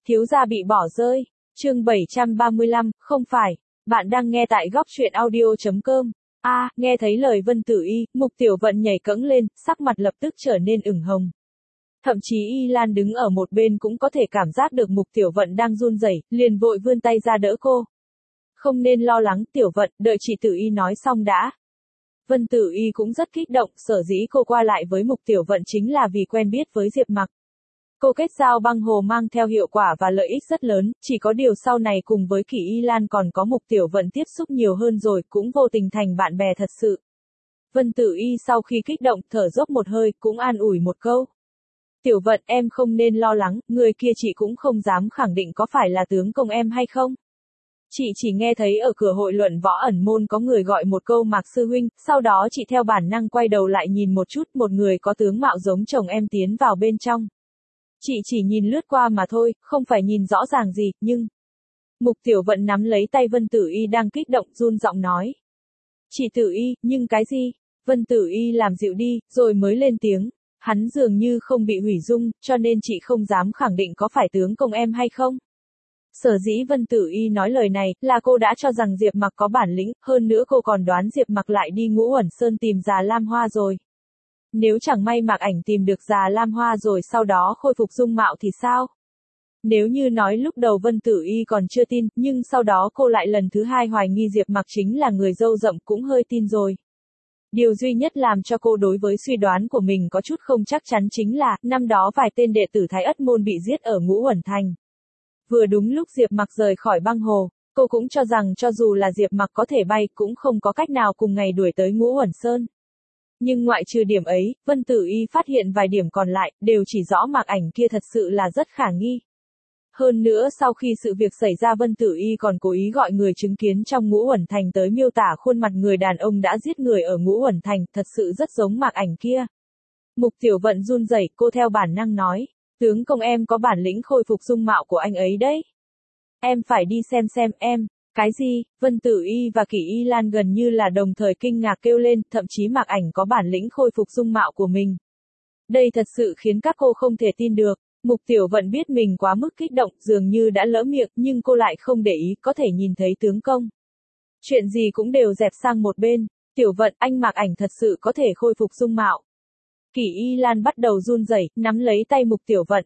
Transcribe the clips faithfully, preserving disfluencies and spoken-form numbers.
Thiếu gia bị bỏ rơi. Chương bảy trăm ba mươi lăm, không phải. Bạn đang nghe tại góc truyện audio chấm com. A, à, nghe thấy lời Vân Tử Y, Mục Tiểu Vận nhảy cẫng lên, sắc mặt lập tức trở nên ửng hồng. Thậm chí Y Lan đứng ở một bên cũng có thể cảm giác được Mục Tiểu Vận đang run rẩy, liền vội vươn tay ra đỡ cô. Không nên lo lắng Tiểu Vận, đợi chị Tử Y nói xong đã. Vân Tử Y cũng rất kích động, sở dĩ cô qua lại với Mục Tiểu Vận chính là vì quen biết với Diệp Mặc. Cô kết giao băng hồ mang theo hiệu quả và lợi ích rất lớn, chỉ có điều sau này cùng với Kỷ Y Lan còn có Mục Tiểu Vận tiếp xúc nhiều hơn rồi, cũng vô tình thành bạn bè thật sự. Vân Tử Y sau khi kích động, thở dốc một hơi, cũng an ủi một câu. Tiểu Vận, em không nên lo lắng, người kia chị cũng không dám khẳng định có phải là tướng công em hay không. Chị chỉ nghe thấy ở cửa hội luận võ ẩn môn có người gọi một câu Mạc sư huynh, sau đó chị theo bản năng quay đầu lại nhìn một chút, một người có tướng mạo giống chồng em tiến vào bên trong. Chị chỉ nhìn lướt qua mà thôi, không phải nhìn rõ ràng gì, nhưng... Mục Tiểu Vận nắm lấy tay Vân Tử Y đang kích động, run giọng nói. Chị Tử Y, nhưng cái gì? Vân Tử Y làm dịu đi, rồi mới lên tiếng. Hắn dường như không bị hủy dung, cho nên chị không dám khẳng định có phải tướng công em hay không. Sở dĩ Vân Tử Y nói lời này, là cô đã cho rằng Diệp Mặc có bản lĩnh, hơn nữa cô còn đoán Diệp Mặc lại đi Ngũ Uẩn Sơn tìm Già Lam Hoa rồi. Nếu chẳng may Mạc Ảnh tìm được Già Lam Hoa rồi sau đó khôi phục dung mạo thì sao? Nếu như nói lúc đầu Vân Tử Y còn chưa tin, nhưng sau đó cô lại lần thứ hai hoài nghi Diệp Mặc chính là người râu rậm cũng hơi tin rồi. Điều duy nhất làm cho cô đối với suy đoán của mình có chút không chắc chắn chính là, năm đó vài tên đệ tử Thái Ất Môn bị giết ở Ngũ Uẩn Thành. Vừa đúng lúc Diệp Mặc rời khỏi băng hồ, cô cũng cho rằng cho dù là Diệp Mặc có thể bay cũng không có cách nào cùng ngày đuổi tới Ngũ Uẩn Sơn. Nhưng ngoại trừ điểm ấy, Vân Tử Y phát hiện vài điểm còn lại, đều chỉ rõ Mạc Ảnh kia thật sự là rất khả nghi. Hơn nữa sau khi sự việc xảy ra Vân Tử Y còn cố ý gọi người chứng kiến trong Ngũ Uẩn Thành tới miêu tả khuôn mặt người đàn ông đã giết người ở Ngũ Uẩn Thành, thật sự rất giống Mạc Ảnh kia. Mục Tiểu Vận run rẩy, cô theo bản năng nói, tướng công em có bản lĩnh khôi phục dung mạo của anh ấy đấy. Em phải đi xem xem em. Cái gì? Vân Tử Y và Kỷ Y Lan gần như là đồng thời kinh ngạc kêu lên, thậm chí Mạc Ảnh có bản lĩnh khôi phục dung mạo của mình. Đây thật sự khiến các cô không thể tin được. Mục Tiểu Vận biết mình quá mức kích động, dường như đã lỡ miệng, nhưng cô lại không để ý, có thể nhìn thấy tướng công. Chuyện gì cũng đều dẹp sang một bên. Tiểu Vận, anh Mạc Ảnh thật sự có thể khôi phục dung mạo. Kỷ Y Lan bắt đầu run rẩy, nắm lấy tay Mục Tiểu Vận.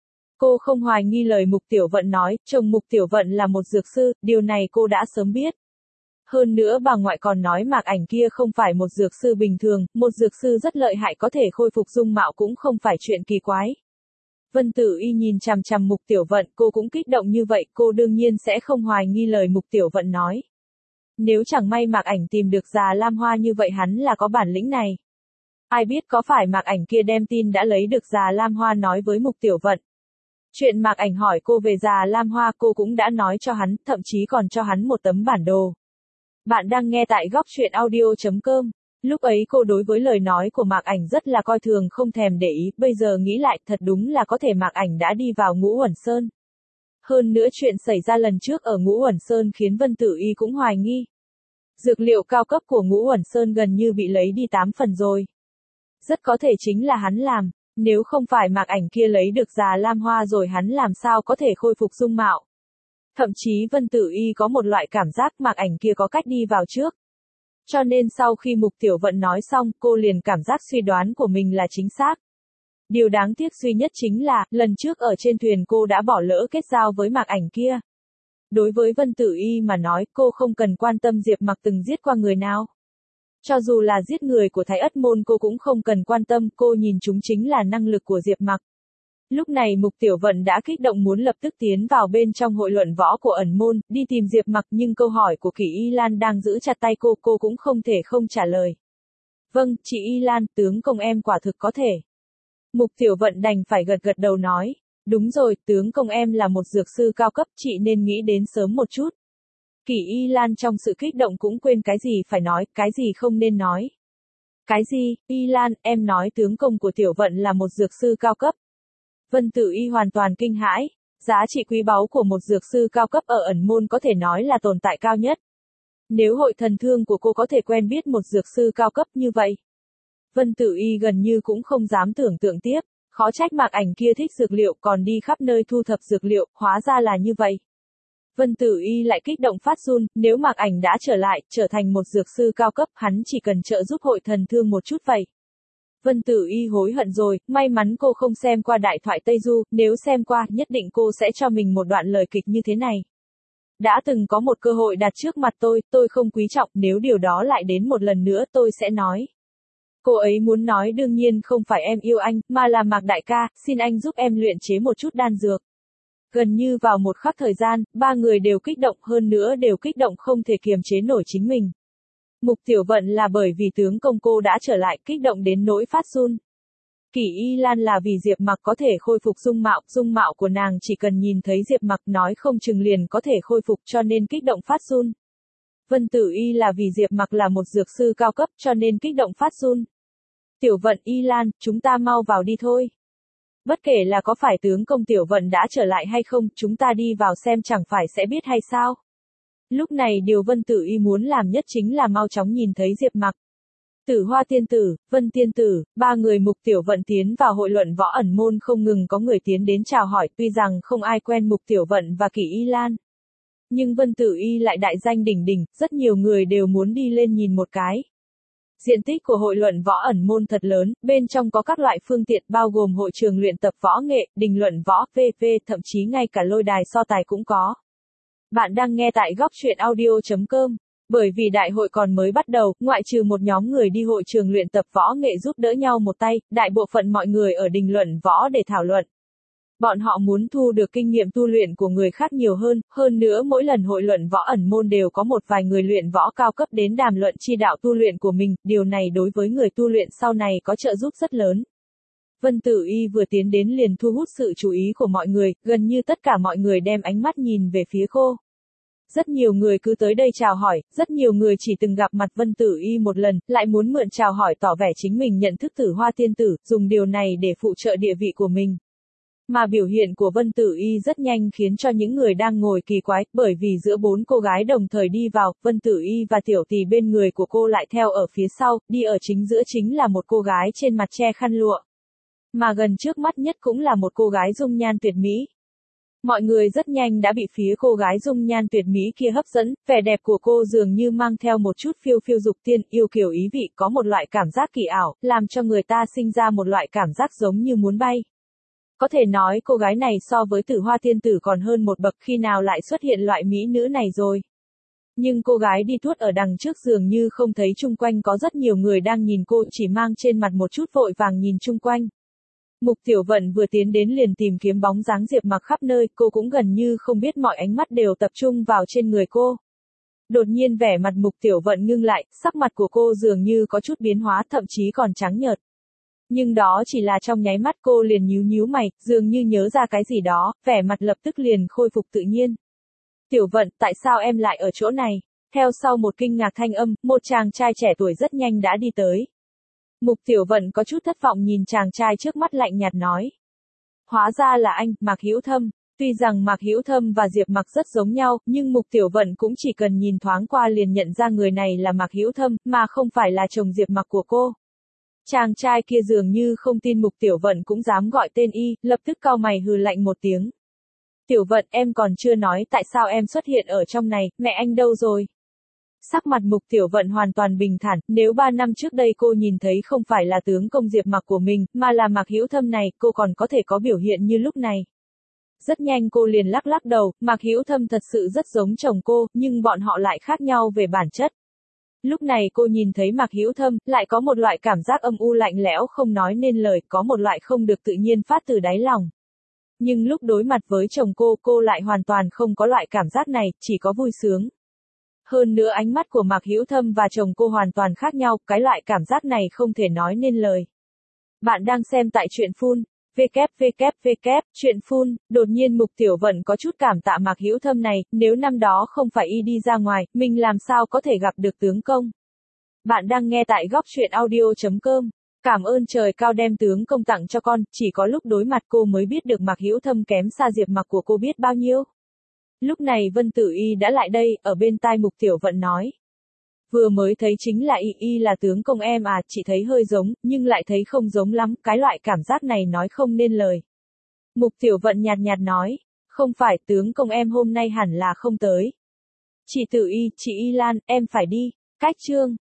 Cô không hoài nghi lời Mục Tiểu Vận nói, chồng Mục Tiểu Vận là một dược sư, điều này cô đã sớm biết. Hơn nữa bà ngoại còn nói Mạc Ảnh kia không phải một dược sư bình thường, một dược sư rất lợi hại có thể khôi phục dung mạo cũng không phải chuyện kỳ quái. Vân Tử Y nhìn chằm chằm Mục Tiểu Vận, cô cũng kích động như vậy, cô đương nhiên sẽ không hoài nghi lời Mục Tiểu Vận nói. Nếu chẳng may Mạc Ảnh tìm được Già Lam Hoa như vậy hắn là có bản lĩnh này. Ai biết có phải Mạc Ảnh kia đem tin đã lấy được Già Lam Hoa nói với Mục Tiểu Vận. Chuyện Mạc Ảnh hỏi cô về Già Lam Hoa cô cũng đã nói cho hắn, thậm chí còn cho hắn một tấm bản đồ. Bạn đang nghe tại góc truyện audio chấm com. Lúc ấy cô đối với lời nói của Mạc Ảnh rất là coi thường không thèm để ý, bây giờ nghĩ lại thật đúng là có thể Mạc Ảnh đã đi vào Ngũ Uẩn Sơn. Hơn nữa chuyện xảy ra lần trước ở Ngũ Uẩn Sơn khiến Vân Tử Y cũng hoài nghi. Dược liệu cao cấp của Ngũ Uẩn Sơn gần như bị lấy đi tám phần rồi. Rất có thể chính là hắn làm. Nếu không phải Mạc Ảnh kia lấy được Già Lam Hoa rồi hắn làm sao có thể khôi phục dung mạo. Thậm chí Vân Tử Y có một loại cảm giác Mạc Ảnh kia có cách đi vào trước. Cho nên sau khi Mục Tiểu Vận nói xong, cô liền cảm giác suy đoán của mình là chính xác. Điều đáng tiếc duy nhất chính là, lần trước ở trên thuyền cô đã bỏ lỡ kết giao với Mạc Ảnh kia. Đối với Vân Tử Y mà nói, cô không cần quan tâm Diệp Mặc từng giết qua người nào. Cho dù là giết người của Thái Ất Môn cô cũng không cần quan tâm, cô nhìn chúng chính là năng lực của Diệp Mặc. Lúc này Mục Tiểu Vận đã kích động muốn lập tức tiến vào bên trong hội luận võ của ẩn môn, đi tìm Diệp Mặc nhưng câu hỏi của Kỷ Y Lan đang giữ chặt tay cô, cô cũng không thể không trả lời. Vâng, chị Y Lan, tướng công em quả thực có thể. Mục Tiểu Vận đành phải gật gật đầu nói, đúng rồi, tướng công em là một dược sư cao cấp, chị nên nghĩ đến sớm một chút. Kỷ Y Lan trong sự kích động cũng quên cái gì phải nói, cái gì không nên nói. Cái gì, Y Lan, em nói tướng công của Tiểu Vận là một dược sư cao cấp. Vân Tử Y hoàn toàn kinh hãi, giá trị quý báu của một dược sư cao cấp ở ẩn môn có thể nói là tồn tại cao nhất. Nếu hội thần thương của cô có thể quen biết một dược sư cao cấp như vậy. Vân Tử Y gần như cũng không dám tưởng tượng tiếp, Khó trách Mạc Ảnh kia thích dược liệu còn đi khắp nơi thu thập dược liệu, hóa ra là như vậy. Vân Tử Y lại kích động phát run, nếu Mạc Ảnh đã trở lại, trở thành một dược sư cao cấp, hắn chỉ cần trợ giúp hội thần thương một chút vậy. Vân Tử Y hối hận rồi, may mắn cô không xem qua Đại thoại Tây Du, nếu xem qua, nhất định cô sẽ cho mình một đoạn lời kịch như thế này. Đã từng có một cơ hội đặt trước mặt tôi, tôi không quý trọng, nếu điều đó lại đến một lần nữa tôi sẽ nói. Cô ấy muốn nói đương nhiên không phải em yêu anh, mà là Mạc đại ca, xin anh giúp em luyện chế một chút đan dược. Gần như vào một khắc thời gian, ba người đều kích động, hơn nữa đều kích động không thể kiềm chế nổi chính mình. Mục Tiểu Vận là bởi vì tướng công cô đã trở lại, kích động đến nỗi phát run. Kỷ Y Lan là vì Diệp Mặc có thể khôi phục dung mạo, dung mạo của nàng chỉ cần nhìn thấy Diệp Mặc nói không chừng liền có thể khôi phục cho nên kích động phát run. Vân Tử Y là vì Diệp Mặc là một dược sư cao cấp cho nên kích động phát run. Tiểu Vận, Y Lan, chúng ta mau vào đi thôi. Bất kể là có phải tướng công Tiểu Vận đã trở lại hay không, chúng ta đi vào xem chẳng phải sẽ biết hay sao. Lúc này điều Vân Tử Y muốn làm nhất chính là mau chóng nhìn thấy Diệp Mặc. Tử Hoa tiên tử, Vân tiên tử, ba người Mục Tiểu Vận tiến vào hội luận võ ẩn môn không ngừng có người tiến đến chào hỏi, tuy rằng không ai quen Mục Tiểu Vận và Kỷ Y Lan. Nhưng Vân Tử Y lại đại danh đỉnh đỉnh, rất nhiều người đều muốn đi lên nhìn một cái. Diện tích của hội luận võ ẩn môn thật lớn, bên trong có các loại phương tiện bao gồm hội trường luyện tập võ nghệ, đình luận võ, vân vân, thậm chí ngay cả lôi đài so tài cũng có. Bạn đang nghe tại góc truyện audio chấm com. Bởi vì đại hội còn mới bắt đầu, ngoại trừ một nhóm người đi hội trường luyện tập võ nghệ giúp đỡ nhau một tay, đại bộ phận mọi người ở đình luận võ để thảo luận. Bọn họ muốn thu được kinh nghiệm tu luyện của người khác nhiều hơn, hơn nữa mỗi lần hội luận võ ẩn môn đều có một vài người luyện võ cao cấp đến đàm luận chi đạo tu luyện của mình, điều này đối với người tu luyện sau này có trợ giúp rất lớn. Vân Tử Y vừa tiến đến liền thu hút sự chú ý của mọi người, gần như tất cả mọi người đem ánh mắt nhìn về phía cô. Rất nhiều người cứ tới đây chào hỏi, rất nhiều người chỉ từng gặp mặt Vân Tử Y một lần, lại muốn mượn chào hỏi tỏ vẻ chính mình nhận thức Tử Hoa tiên tử, dùng điều này để phụ trợ địa vị của mình. Mà biểu hiện của Vân Tử Y rất nhanh khiến cho những người đang ngồi kỳ quái, bởi vì giữa bốn cô gái đồng thời đi vào, Vân Tử Y và Tiểu Tỷ bên người của cô lại theo ở phía sau, đi ở chính giữa chính là một cô gái trên mặt che khăn lụa. Mà gần trước mắt nhất cũng là một cô gái dung nhan tuyệt mỹ. Mọi người rất nhanh đã bị phía cô gái dung nhan tuyệt mỹ kia hấp dẫn, vẻ đẹp của cô dường như mang theo một chút phiêu phiêu dục tiên, yêu kiều ý vị, có một loại cảm giác kỳ ảo, làm cho người ta sinh ra một loại cảm giác giống như muốn bay. Có thể nói cô gái này so với Tử Hoa tiên tử còn hơn một bậc, khi nào lại xuất hiện loại mỹ nữ này rồi. Nhưng cô gái đi tuốt ở đằng trước dường như không thấy chung quanh có rất nhiều người đang nhìn cô, chỉ mang trên mặt một chút vội vàng nhìn chung quanh. Mục Tiểu Vận vừa tiến đến liền tìm kiếm bóng dáng Diệp Mặc khắp nơi, cô cũng gần như không biết mọi ánh mắt đều tập trung vào trên người cô. Đột nhiên vẻ mặt Mục Tiểu Vận ngưng lại, sắc mặt của cô dường như có chút biến hóa, thậm chí còn trắng nhợt. Nhưng đó chỉ là trong nháy mắt, cô liền nhíu nhíu mày, dường như nhớ ra cái gì đó, vẻ mặt lập tức liền khôi phục tự nhiên. Tiểu Vận, tại sao em lại ở chỗ này? Theo sau một kinh ngạc thanh âm, một chàng trai trẻ tuổi rất nhanh đã đi tới. Mục Tiểu Vận có chút thất vọng nhìn chàng trai trước mắt lạnh nhạt nói. Hóa ra là anh, Mạc Hữu Thâm. Tuy rằng Mạc Hữu Thâm và Diệp Mặc rất giống nhau, nhưng Mục Tiểu Vận cũng chỉ cần nhìn thoáng qua liền nhận ra người này là Mạc Hữu Thâm, mà không phải là chồng Diệp Mặc của cô. Chàng trai kia dường như không tin Mục Tiểu Vận cũng dám gọi tên y, lập tức cau mày hừ lạnh một tiếng. Tiểu Vận, em còn chưa nói tại sao em xuất hiện ở trong này, mẹ anh đâu rồi? Sắc mặt Mục Tiểu Vận hoàn toàn bình thản, nếu ba năm trước đây cô nhìn thấy không phải là tướng công Diệp Mặc của mình, mà là Mạc Hữu Thâm này, cô còn có thể có biểu hiện như lúc này. Rất nhanh cô liền lắc lắc đầu, Mạc Hữu Thâm thật sự rất giống chồng cô, nhưng bọn họ lại khác nhau về bản chất. Lúc này cô nhìn thấy Mạc Hữu Thâm, lại có một loại cảm giác âm u lạnh lẽo không nói nên lời, có một loại không được tự nhiên phát từ đáy lòng. Nhưng lúc đối mặt với chồng cô, cô lại hoàn toàn không có loại cảm giác này, chỉ có vui sướng. Hơn nữa ánh mắt của Mạc Hữu Thâm và chồng cô hoàn toàn khác nhau, cái loại cảm giác này không thể nói nên lời. Bạn đang xem tại truyện phun, www, truyện phun, đột nhiên Mục Tiểu Vận có chút cảm tạ Mạc Hữu Thâm này, nếu năm đó không phải y đi ra ngoài, mình làm sao có thể gặp được tướng công. Bạn đang nghe tại góc truyện audio chấm com. Cảm ơn trời cao đem tướng công tặng cho con, chỉ có lúc đối mặt cô mới biết được Mạc Hữu Thâm kém xa Diệp Mặc của cô biết bao nhiêu. Lúc này Vân Tử Y đã lại đây, ở bên tai Mục Tiểu Vận nói. Vừa mới thấy chính là y y là tướng công em à, chị thấy hơi giống, nhưng lại thấy không giống lắm, cái loại cảm giác này nói không nên lời. Mục Tiểu Vận nhạt nhạt nói, không phải, tướng công em hôm nay hẳn là không tới. Chị Tử Y, chị Y Lan, em phải đi. Cách chương